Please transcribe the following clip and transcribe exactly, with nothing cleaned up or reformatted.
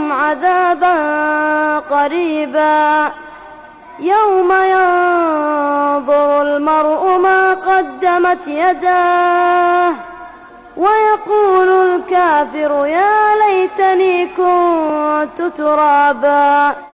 وقهم عذابا قريبا يوم ينظر المرء ما قدمت يداه ويقول الكافر يا ليتني كنت ترابا.